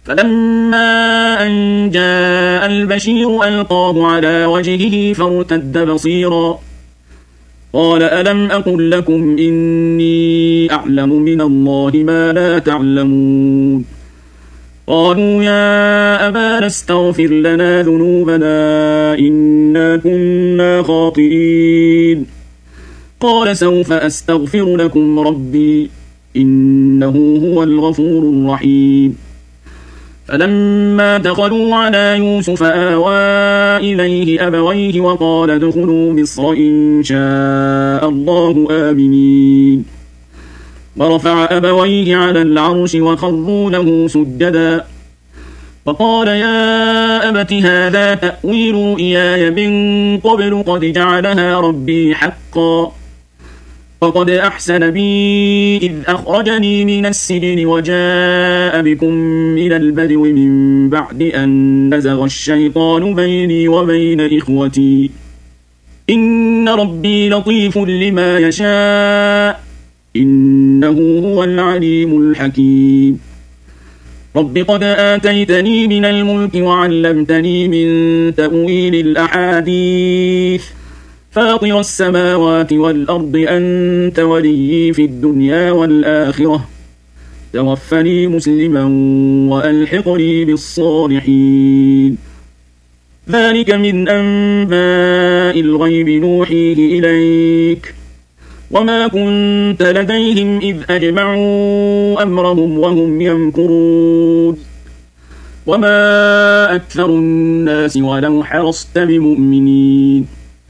فلما أن جاء البشير ألقاه على وجهه فارتد بصيرا قال ألم أقل لكم إني أعلم من الله ما لا تعلمون قالوا يا أبانا استغفر لنا ذنوبنا إنا كنا خاطئين قال سوف أستغفر لكم ربي إنه هو الغفور الرحيم فلما دخلوا على يوسف آوى إليه أبويه وقال ادخلوا مصر إن شاء الله آمنين ورفع أبويه على العرش وخروا له سجدا فقال يا أبت هذا تأويل رؤياي من قبل قد جعلها ربي حقا فقد أحسن بي إذ أخرجني من السجن وجاء بكم من البدو من بعد أن نزغ الشيطان بيني وبين إخوتي إن ربي لطيف لما يشاء إنه هو العليم الحكيم رب قد آتيتني من الملك وعلمتني من تأويل الأحاديث فاطر السماوات والأرض أنت وليي في الدنيا والآخرة توفني مسلما وألحقني بالصالحين ذلك من أنباء الغيب نوحيه إليك وما كنت لديهم إذ أجمعوا أمرهم وهم يمكرون وما أكثر الناس ولو حرصت بمؤمنين